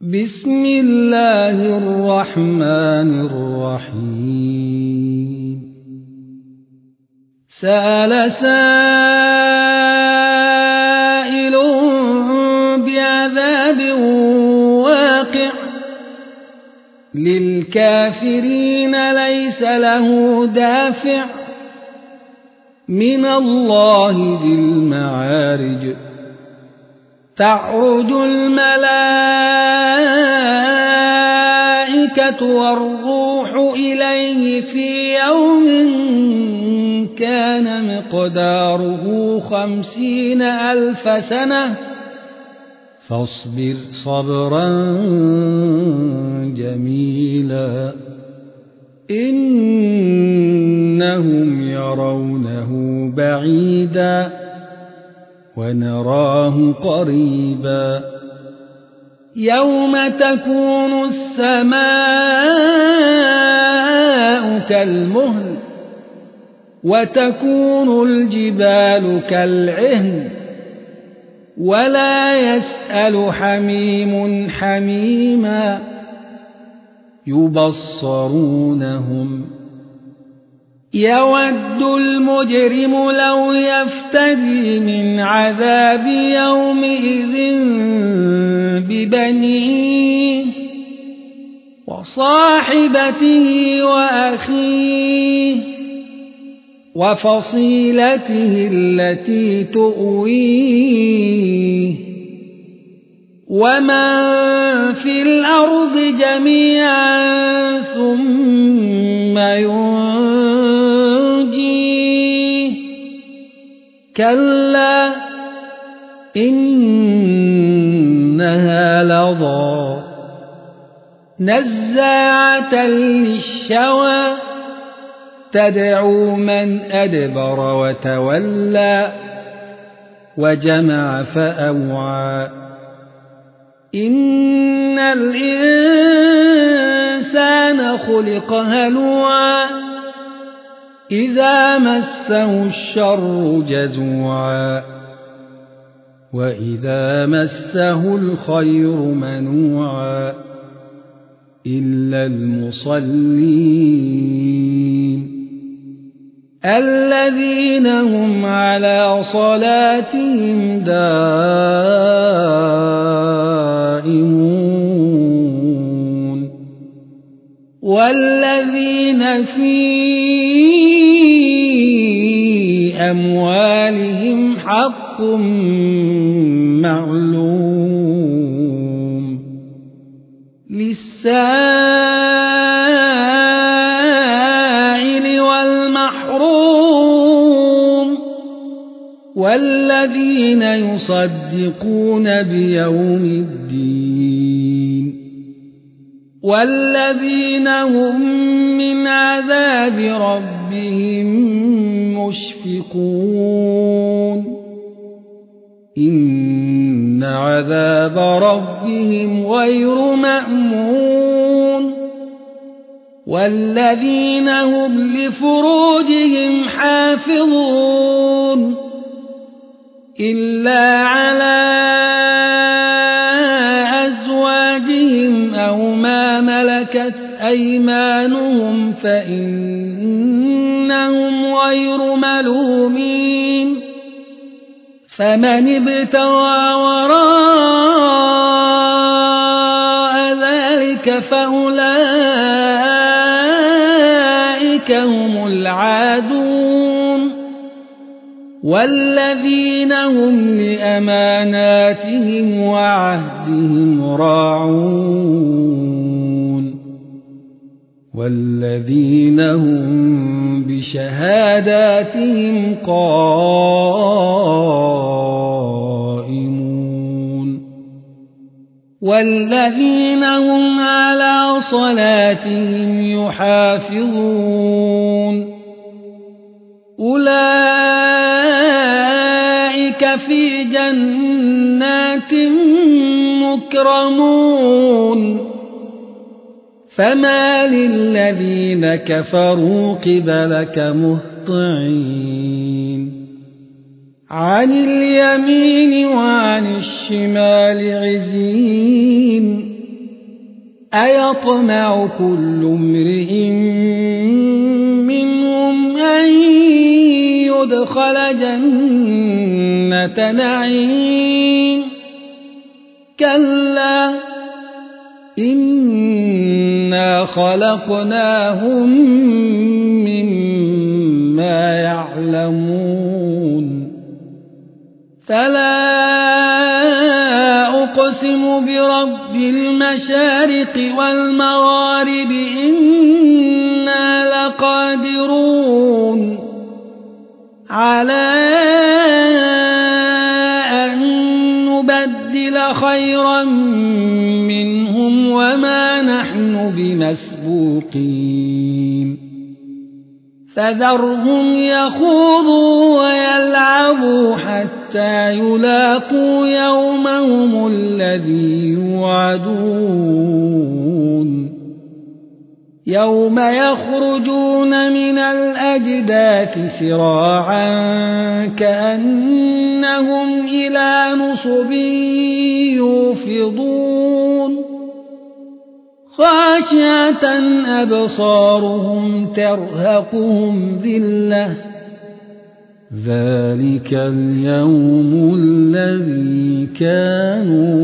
بسم الله الرحمن الرحيم سأل سائل بعذاب واقع للكافرين ليس له دافع من الله ذي المعارج تعرج الملائكة والروح إليه في يوم كان مقداره 50,000 سنة فاصبر صبرا جميلا إنهم يرونه بعيدا ونراه قريبا يوم تكون السماء كالمهل وتكون الجبال كالعهن ولا يسأل حميم حميما يبصرونهم يود المجرم لو يفتدي من عذاب يومئذ ببنيه وصاحبته وأخيه وفصيلته التي تؤويه ومن في الأرض جميعا ثم ينجيه كلا إنها لظى نزاعة للشوى تدعو من أدبر وتولى وجمع فأوعى إن الإنسان خلق هلوعا إذا مسه الشر جزوعا وإذا مسه الخير منوعا إلا المصلين الذين هم على صلاتهم دائمون والذين في أموالهم حق معلوم للسائل والمحروم والذين يصدقون بيوم الدين والذين هم من عذاب ربهم مشفقون إن عذاب ربهم غير مأمون والذين هم لفروجهم حافظون إلا على أزواجهم أو ما ملكت أيمانهم فإنهم غير ملومين فمن ابتغى وراء ذلك فأولئك هم العادون والذين هم لأماناتهم وعهدهم راعون والذين هم بشهاداتهم قائمون والذين هم على صلاتهم يحافظون أولئك في جنات مكرمون فما للذين كفروا قبلك مهطعين عن اليمين وعن الشمال عزين أيطمع كل امرئ منهم أن يدخل جنة نعيم كلا إنا خلقناهم مما يعلمون فلا أقسم برب المشارق والمغارب إنا لقادرون على أن نبدل خيرا منهم وما نحن بمسبوقين فذرهم يخوضوا ويلعبوا حتى يلاقوا يومهم الذي يوعدون يوم يخرجون من الأجداث سراعا كأنهم إلى نصب يوفضون خاشعة أبصارهم ترهقهم ذلة ذلك اليوم الذي كانوا